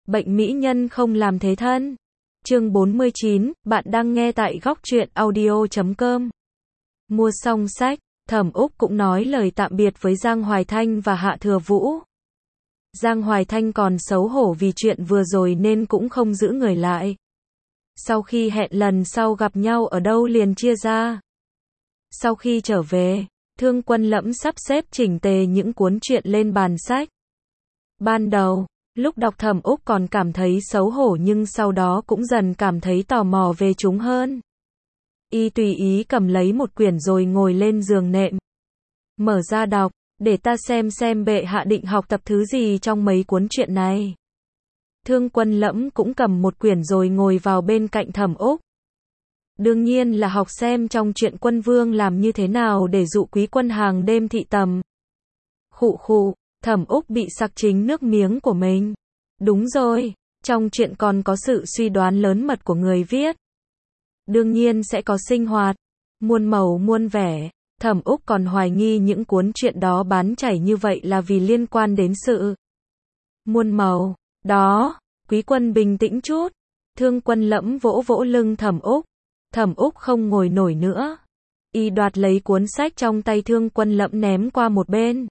Bệnh mỹ nhân không làm thế thân. Chương 49, bạn đang nghe tại góc truyện audio.com. Mua xong sách, Thẩm Úc cũng nói lời tạm biệt với Giang Hoài Thanh và Hạ Thừa Vũ. Giang Hoài Thanh còn xấu hổ vì chuyện vừa rồi nên cũng không giữ người lại. Sau khi hẹn lần sau gặp nhau ở đâu liền chia ra. Sau khi trở về, Thương Quân Lẫm sắp xếp chỉnh tề những cuốn truyện lên bàn sách. Ban đầu, lúc đọc Thẩm Úc còn cảm thấy xấu hổ nhưng sau đó cũng dần cảm thấy tò mò về chúng hơn. Y tùy ý cầm lấy một quyển rồi ngồi lên giường nệm. Mở ra đọc, để ta xem bệ hạ định học tập thứ gì trong mấy cuốn truyện này. Thương Quân Lẫm cũng cầm một quyển rồi ngồi vào bên cạnh Thẩm Úc. Đương nhiên là học xem trong truyện Quân Vương làm như thế nào để dụ quý quân hàng đêm thị tầm. Khụ khụ, Thẩm Úc bị sặc chính nước miếng của mình. Đúng rồi, trong truyện còn có sự suy đoán lớn mật của người viết. Đương nhiên sẽ có sinh hoạt, muôn màu muôn vẻ. Thẩm Úc còn hoài nghi những cuốn truyện đó bán chảy như vậy là vì liên quan đến sự muôn màu. Đó, quý quân bình tĩnh chút. Thương Quân Lẫm vỗ vỗ lưng Thẩm Úc. Thẩm Úc không ngồi nổi nữa. Y đoạt lấy cuốn sách trong tay Thương Quân Lẫm ném qua một bên.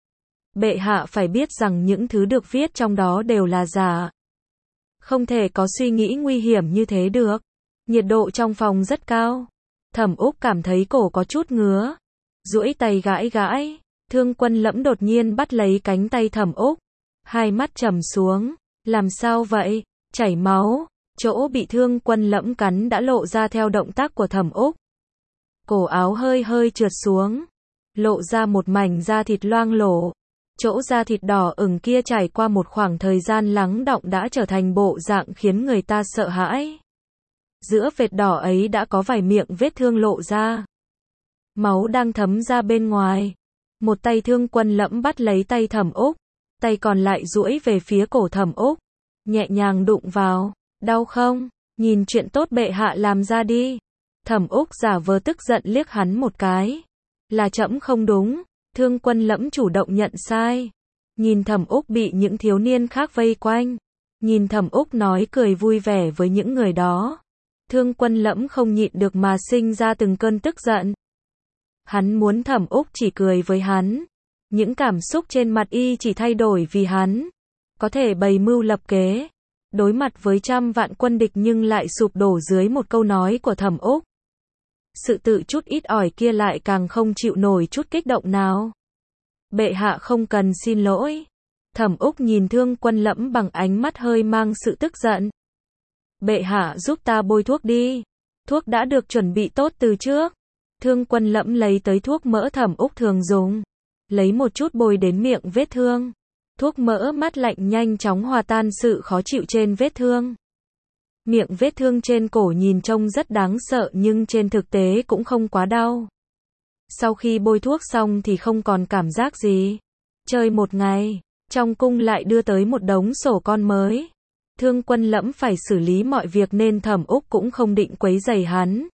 Bệ hạ phải biết rằng những thứ được viết trong đó đều là giả. Không thể có suy nghĩ nguy hiểm như thế được. Nhiệt độ trong phòng rất cao. Thẩm Úc cảm thấy cổ có chút ngứa. Duỗi tay gãi gãi. Thương Quân Lẫm đột nhiên bắt lấy cánh tay Thẩm Úc. Hai mắt trầm xuống. Làm sao vậy? Chảy máu. Chỗ bị Thương Quân Lẫm cắn đã lộ ra theo động tác của Thẩm Úc. Cổ áo hơi hơi trượt xuống. Lộ ra một mảnh da thịt loang lổ. Chỗ da thịt đỏ ửng kia trải qua một khoảng thời gian lắng đọng đã trở thành bộ dạng khiến người ta sợ hãi. Giữa vệt đỏ ấy đã có vài miệng vết thương lộ ra. Máu đang thấm ra bên ngoài. Một tay Thương Quân Lẫm bắt lấy tay Thẩm Úc. Tay còn lại duỗi về phía cổ Thẩm Úc. Nhẹ nhàng đụng vào. Đau không? Nhìn chuyện tốt bệ hạ làm ra đi. Thẩm Úc giả vờ tức giận liếc hắn một cái. Là trẫm không đúng. Thương Quân Lẫm chủ động nhận sai. Nhìn Thẩm Úc bị những thiếu niên khác vây quanh. Nhìn Thẩm Úc nói cười vui vẻ với những người đó. Thương Quân Lẫm không nhịn được mà sinh ra từng cơn tức giận. Hắn muốn Thẩm Úc chỉ cười với hắn. Những cảm xúc trên mặt y chỉ thay đổi vì hắn có thể bày mưu lập kế. Đối mặt với trăm vạn quân địch nhưng lại sụp đổ dưới một câu nói của Thẩm Úc. Sự tự chút ít ỏi kia lại càng không chịu nổi chút kích động nào. Bệ hạ không cần xin lỗi. Thẩm Úc nhìn Thương Quân Lẫm bằng ánh mắt hơi mang sự tức giận. Bệ hạ giúp ta bôi thuốc đi. Thuốc đã được chuẩn bị tốt từ trước. Thương Quân Lẫm lấy tới thuốc mỡ Thẩm Úc thường dùng. Lấy một chút bôi đến miệng vết thương. Thuốc mỡ mát lạnh nhanh chóng hòa tan sự khó chịu trên vết thương. Miệng vết thương trên cổ nhìn trông rất đáng sợ nhưng trên thực tế cũng không quá đau. Sau khi bôi thuốc xong thì không còn cảm giác gì. Chơi một ngày, trong cung lại đưa tới một đống sổ con mới. Thương Quân Lẫm phải xử lý mọi việc nên Thẩm Úc cũng không định quấy rầy hắn.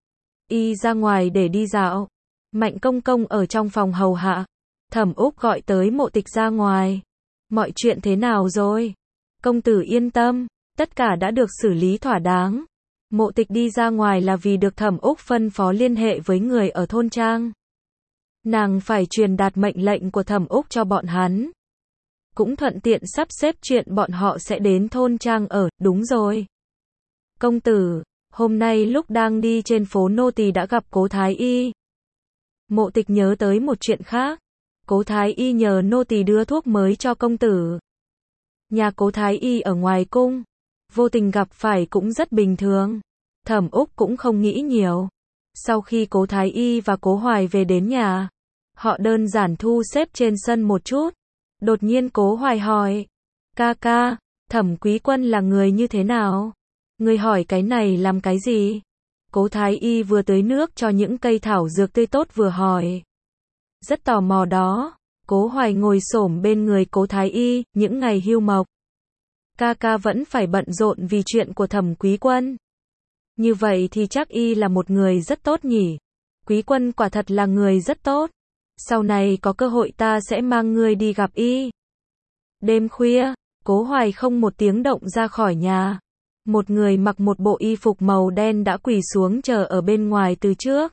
Y ra ngoài để đi dạo. Mạnh công công ở trong phòng hầu hạ. Thẩm Úc gọi tới Mộ Tịch ra ngoài. Mọi chuyện thế nào rồi? Công tử yên tâm, tất cả đã được xử lý thỏa đáng. Mộ Tịch đi ra ngoài là vì được Thẩm Úc phân phó liên hệ với người ở thôn trang. Nàng phải truyền đạt mệnh lệnh của Thẩm Úc cho bọn hắn. Cũng thuận tiện sắp xếp chuyện bọn họ sẽ đến thôn trang ở, đúng rồi. Công tử, hôm nay lúc đang đi trên phố nô tỳ đã gặp Cố Thái Y. Mộ Tịch nhớ tới một chuyện khác. Cố Thái Y nhờ nô tỳ đưa thuốc mới cho công tử. Nhà Cố Thái Y ở ngoài cung. Vô tình gặp phải cũng rất bình thường. Thẩm Úc cũng không nghĩ nhiều. Sau khi Cố Thái Y và Cố Hoài về đến nhà, họ đơn giản thu xếp trên sân một chút. Đột nhiên Cố Hoài hỏi. Ca ca, Thẩm Quý Quân là người như thế nào? Người hỏi cái này làm cái gì? Cố Thái Y vừa tưới nước cho những cây thảo dược tươi tốt vừa hỏi. Rất tò mò đó. Cố Hoài ngồi xổm bên người Cố Thái Y, những ngày hưu mộc. Ca ca vẫn phải bận rộn vì chuyện của Thẩm Quý Quân. Như vậy thì chắc y là một người rất tốt nhỉ. Quý Quân quả thật là người rất tốt. Sau này có cơ hội ta sẽ mang ngươi đi gặp y. Đêm khuya, Cố Hoài không một tiếng động ra khỏi nhà. Một người mặc một bộ y phục màu đen đã quỳ xuống chờ ở bên ngoài từ trước.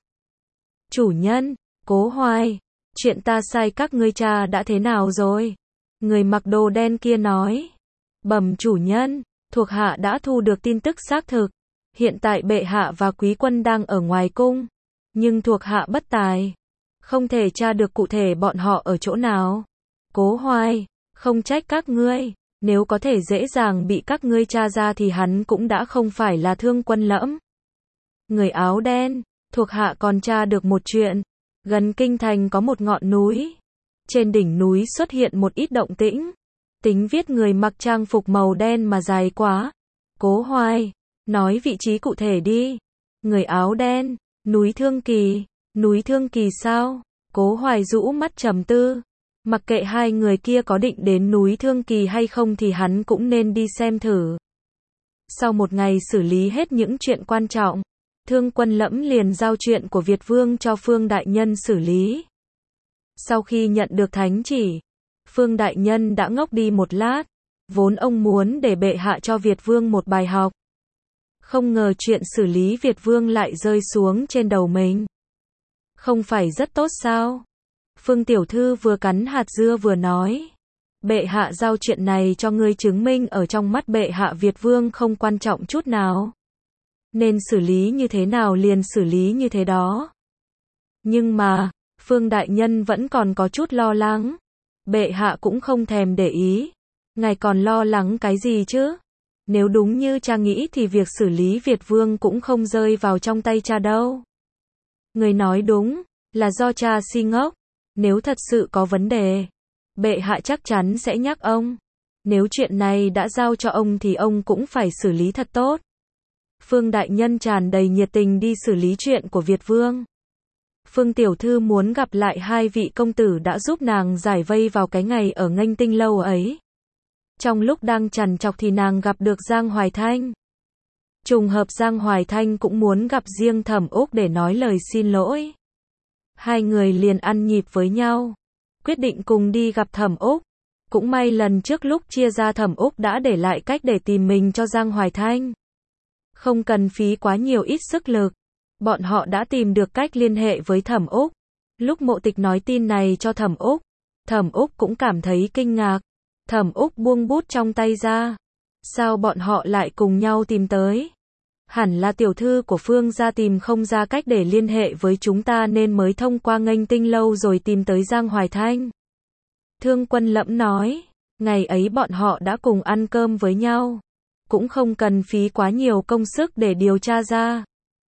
Chủ nhân, Cố Hoài, chuyện ta sai các ngươi cha đã thế nào rồi? Người mặc đồ đen kia nói. Bẩm chủ nhân, thuộc hạ đã thu được tin tức xác thực. Hiện tại bệ hạ và quý quân đang ở ngoài cung. Nhưng thuộc hạ bất tài. Không thể tra được cụ thể bọn họ ở chỗ nào. Cố Hoài, không trách các ngươi. Nếu có thể dễ dàng bị các ngươi tra ra thì hắn cũng đã không phải là Thương Quân Lẫm. Người áo đen, thuộc hạ còn tra được một chuyện. Gần kinh thành có một ngọn núi. Trên đỉnh núi xuất hiện một ít động tĩnh. Tính viết người mặc trang phục màu đen mà dài quá. Cố Hoài, nói vị trí cụ thể đi. Người áo đen, núi Thương Kỳ. Núi Thương Kỳ sao? Cố Hoài rũ mắt trầm tư. Mặc kệ hai người kia có định đến núi Thương Kỳ hay không thì hắn cũng nên đi xem thử. Sau một ngày xử lý hết những chuyện quan trọng, Thương Quân Lẫm liền giao chuyện của Việt Vương cho Phương Đại Nhân xử lý. Sau khi nhận được thánh chỉ, Phương Đại Nhân đã ngốc đi một lát, vốn ông muốn để bệ hạ cho Việt Vương một bài học. Không ngờ chuyện xử lý Việt Vương lại rơi xuống trên đầu mình. Không phải rất tốt sao? Phương tiểu thư vừa cắn hạt dưa vừa nói. Bệ hạ giao chuyện này cho ngươi chứng minh ở trong mắt bệ hạ Việt Vương không quan trọng chút nào. Nên xử lý như thế nào liền xử lý như thế đó. Nhưng mà, Phương Đại Nhân vẫn còn có chút lo lắng. Bệ hạ cũng không thèm để ý. Ngài còn lo lắng cái gì chứ? Nếu đúng như cha nghĩ thì việc xử lý Việt Vương cũng không rơi vào trong tay cha đâu. Người nói đúng, là do cha si ngốc. Nếu thật sự có vấn đề, bệ hạ chắc chắn sẽ nhắc ông. Nếu chuyện này đã giao cho ông thì ông cũng phải xử lý thật tốt. Phương Đại Nhân tràn đầy nhiệt tình đi xử lý chuyện của Việt Vương. Phương tiểu thư muốn gặp lại hai vị công tử đã giúp nàng giải vây vào cái ngày ở Nghênh Tinh lâu ấy. Trong lúc đang trằn trọc thì nàng gặp được Giang Hoài Thanh. Trùng hợp Giang Hoài Thanh cũng muốn gặp riêng Thẩm Úc để nói lời xin lỗi. Hai người liền ăn nhịp với nhau, quyết định cùng đi gặp Thẩm Úc. Cũng may lần trước lúc chia ra Thẩm Úc đã để lại cách để tìm mình cho Giang Hoài Thanh. Không cần phí quá nhiều ít sức lực, bọn họ đã tìm được cách liên hệ với Thẩm Úc. Lúc Mộ Tịch nói tin này cho Thẩm Úc cũng cảm thấy kinh ngạc. Thẩm Úc buông bút trong tay ra. Sao bọn họ lại cùng nhau tìm tới? Hẳn là tiểu thư của Phương gia tìm không ra cách để liên hệ với chúng ta nên mới thông qua Nghênh Tinh lâu rồi tìm tới Giang Hoài Thanh. Thương Quân Lẫm nói, ngày ấy bọn họ đã cùng ăn cơm với nhau. Cũng không cần phí quá nhiều công sức để điều tra ra.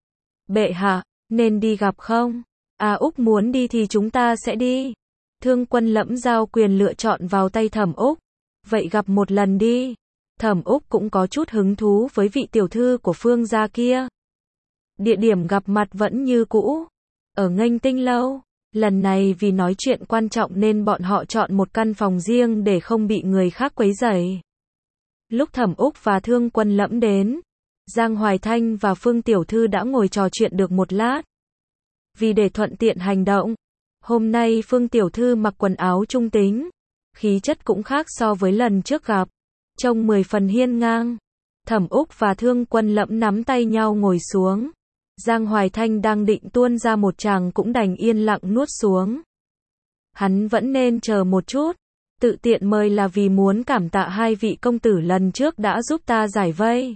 Bệ hạ, nên đi gặp không? Úc muốn đi thì chúng ta sẽ đi. Thương Quân Lẫm giao quyền lựa chọn vào tay Thẩm Úc. Vậy gặp một lần đi. Thẩm Úc cũng có chút hứng thú với vị tiểu thư của Phương gia kia. Địa điểm gặp mặt vẫn như cũ, ở Nghênh Tinh lâu. Lần này vì nói chuyện quan trọng nên bọn họ chọn một căn phòng riêng để không bị người khác quấy rầy. Lúc Thẩm Úc và Thương Quân Lẫm đến, Giang Hoài Thanh và Phương tiểu thư đã ngồi trò chuyện được một lát. Vì để thuận tiện hành động, hôm nay Phương tiểu thư mặc quần áo trung tính, khí chất cũng khác so với lần trước gặp, trông 10 phần hiên ngang. Thẩm Úc và Thương Quân Lẫm nắm tay nhau ngồi xuống. Giang Hoài Thanh đang định tuôn ra một tràng cũng đành yên lặng nuốt xuống. Hắn vẫn nên chờ một chút. Tự tiện mời là vì muốn cảm tạ hai vị công tử lần trước đã giúp ta giải vây.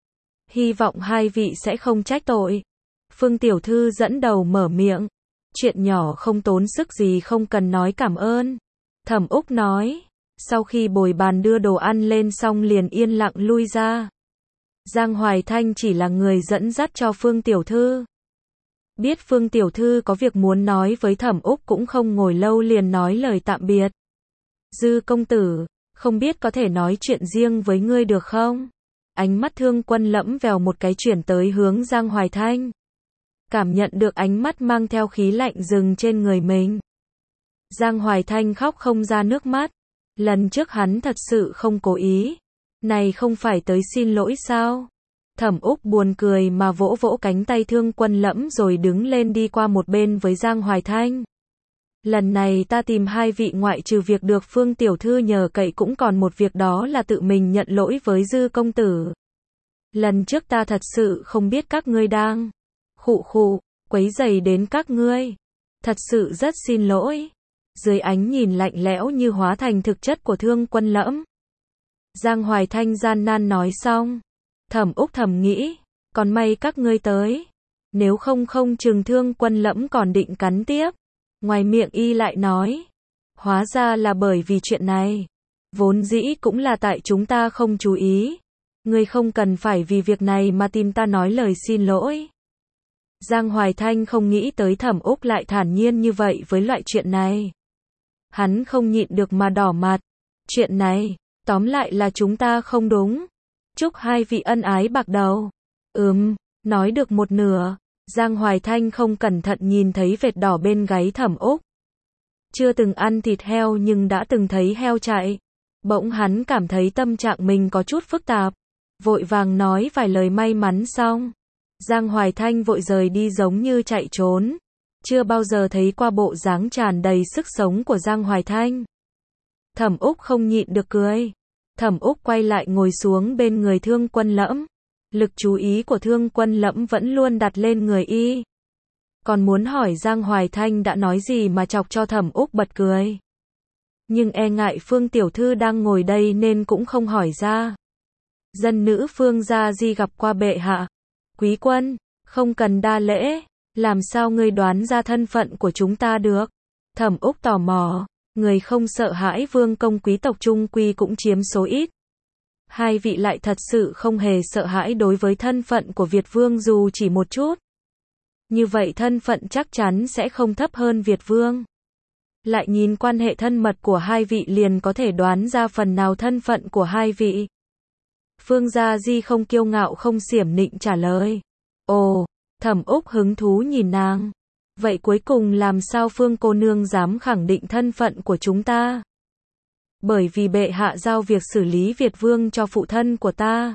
Hy vọng hai vị sẽ không trách tội. Phương tiểu thư dẫn đầu mở miệng. Chuyện nhỏ không tốn sức gì không cần nói cảm ơn. Thẩm Úc nói. Sau khi bồi bàn đưa đồ ăn lên xong liền yên lặng lui ra. Giang Hoài Thanh chỉ là người dẫn dắt cho Phương tiểu thư. Biết Phương tiểu thư có việc muốn nói với Thẩm Úc cũng không ngồi lâu liền nói lời tạm biệt. Dư công tử, không biết có thể nói chuyện riêng với ngươi được không? Ánh mắt Thương Quân Lẫm vèo một cái chuyển tới hướng Giang Hoài Thanh. Cảm nhận được ánh mắt mang theo khí lạnh dừng trên người mình. Giang Hoài Thanh khóc không ra nước mắt. Lần trước hắn thật sự không cố ý. Này không phải tới xin lỗi sao? Thẩm Úc buồn cười mà vỗ vỗ cánh tay Thương Quân Lẫm rồi đứng lên đi qua một bên với Giang Hoài Thanh. Lần này ta tìm hai vị ngoại trừ việc được Phương tiểu thư nhờ cậy cũng còn một việc, đó là tự mình nhận lỗi với Dư công tử. Lần trước ta thật sự không biết các ngươi đang quấy rầy đến các ngươi. Thật sự rất xin lỗi. Dưới ánh nhìn lạnh lẽo như hóa thành thực chất của Thương Quân Lẫm, Giang Hoài Thanh gian nan nói xong. Thẩm Úc thầm nghĩ, còn may các ngươi tới. Nếu không chừng Thương Quân Lẫm còn định cắn tiếp. Ngoài miệng y lại nói, hóa ra là bởi vì chuyện này. Vốn dĩ cũng là tại chúng ta không chú ý. Ngươi không cần phải vì việc này mà tìm ta nói lời xin lỗi. Giang Hoài Thanh không nghĩ tới Thẩm Úc lại thản nhiên như vậy với loại chuyện này. Hắn không nhịn được mà đỏ mặt. Chuyện này, tóm lại là chúng ta không đúng. Chúc hai vị ân ái bạc đầu. Nói được một nửa, Giang Hoài Thanh không cẩn thận nhìn thấy vệt đỏ bên gáy Thẩm Úc. Chưa từng ăn thịt heo nhưng đã từng thấy heo chạy. Bỗng hắn cảm thấy tâm trạng mình có chút phức tạp. Vội vàng nói vài lời may mắn xong. Giang Hoài Thanh vội rời đi giống như chạy trốn. Chưa bao giờ thấy qua bộ dáng tràn đầy sức sống của Giang Hoài Thanh. Thẩm Úc không nhịn được cười. Thẩm Úc quay lại ngồi xuống bên người Thương Quân Lẫm. Lực chú ý của Thương Quân Lẫm vẫn luôn đặt lên người y. Còn muốn hỏi Giang Hoài Thanh đã nói gì mà chọc cho Thẩm Úc bật cười. Nhưng e ngại Phương tiểu thư đang ngồi đây nên cũng không hỏi ra. Dân nữ Phương gia di gặp qua bệ hạ. Quý quân, không cần đa lễ. Làm sao ngươi đoán ra thân phận của chúng ta được? Thẩm Úc tò mò. Người không sợ hãi vương công quý tộc trung quy cũng chiếm số ít. Hai vị lại thật sự không hề sợ hãi đối với thân phận của Việt vương dù chỉ một chút. Như vậy thân phận chắc chắn sẽ không thấp hơn Việt vương. Lại nhìn quan hệ thân mật của hai vị liền có thể đoán ra phần nào thân phận của hai vị. Phương Gia Di không kiêu ngạo không xiểm nịnh trả lời. Ồ, Thẩm Úc hứng thú nhìn nàng. Vậy cuối cùng làm sao Phương cô nương dám khẳng định thân phận của chúng ta? Bởi vì bệ hạ giao việc xử lý Việt vương cho phụ thân của ta.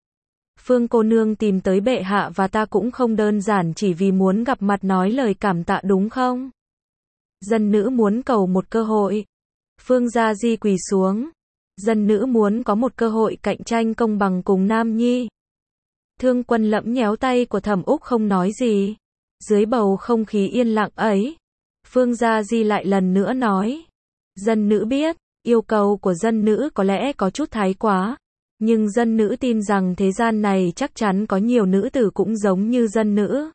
Phương cô nương tìm tới bệ hạ và ta cũng không đơn giản chỉ vì muốn gặp mặt nói lời cảm tạ đúng không? Dân nữ muốn cầu một cơ hội. Phương Gia Di quỳ xuống. Dân nữ muốn có một cơ hội cạnh tranh công bằng cùng Nam Nhi. Thương Quân Lẫm nhéo tay của Thẩm Úc không nói gì. Dưới bầu không khí yên lặng ấy, Phương Gia Di lại lần nữa nói. Dân nữ biết, yêu cầu của dân nữ có lẽ có chút thái quá. Nhưng dân nữ tin rằng thế gian này chắc chắn có nhiều nữ tử cũng giống như dân nữ.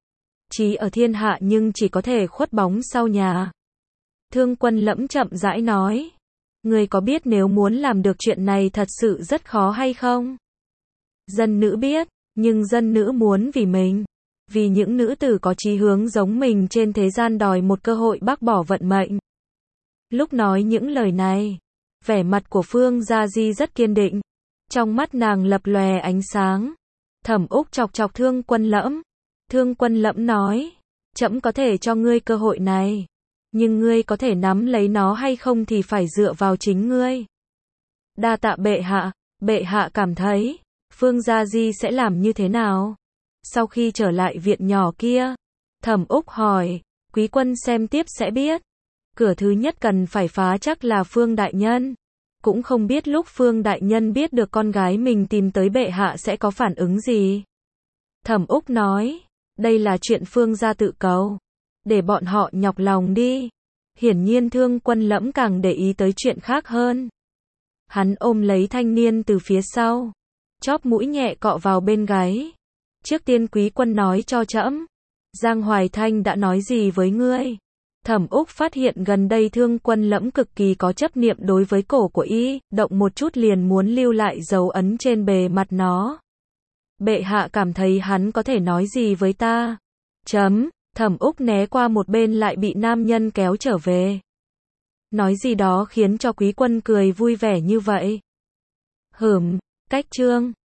Chí ở thiên hạ nhưng chỉ có thể khuất bóng sau nhà. Thương Quân Lẫm chậm rãi nói. Người có biết nếu muốn làm được chuyện này thật sự rất khó hay không? Dân nữ biết, nhưng dân nữ muốn vì mình. Vì những nữ tử có chí hướng giống mình trên thế gian đòi một cơ hội bác bỏ vận mệnh. Lúc nói những lời này, vẻ mặt của Phương Gia Di rất kiên định. Trong mắt nàng lập lòe ánh sáng. Thẩm Úc chọc chọc Thương Quân Lẫm. Thương Quân Lẫm nói, trẫm có thể cho ngươi cơ hội này. Nhưng ngươi có thể nắm lấy nó hay không thì phải dựa vào chính ngươi. Đa tạ bệ hạ cảm thấy, Phương Gia Di sẽ làm như thế nào? Sau khi trở lại viện nhỏ kia, Thẩm Úc hỏi, quý quân xem tiếp sẽ biết. Cửa thứ nhất cần phải phá chắc là Phương đại nhân. Cũng không biết lúc Phương đại nhân biết được con gái mình tìm tới bệ hạ sẽ có phản ứng gì. Thẩm Úc nói, đây là chuyện Phương gia tự cầu. Để bọn họ nhọc lòng đi. Hiển nhiên Thương Quân Lẫm càng để ý tới chuyện khác hơn. Hắn ôm lấy thanh niên từ phía sau. Chóp mũi nhẹ cọ vào bên gáy. Trước tiên quý quân nói cho trẫm, Giang Hoài Thanh đã nói gì với ngươi? Thẩm Úc phát hiện gần đây Thương Quân Lẫm cực kỳ có chấp niệm đối với cổ của y, động một chút liền muốn lưu lại dấu ấn trên bề mặt nó. Bệ hạ cảm thấy hắn có thể nói gì với ta? Thẩm Úc né qua một bên lại bị nam nhân kéo trở về. Nói gì đó khiến cho quý quân cười vui vẻ như vậy. Cách chương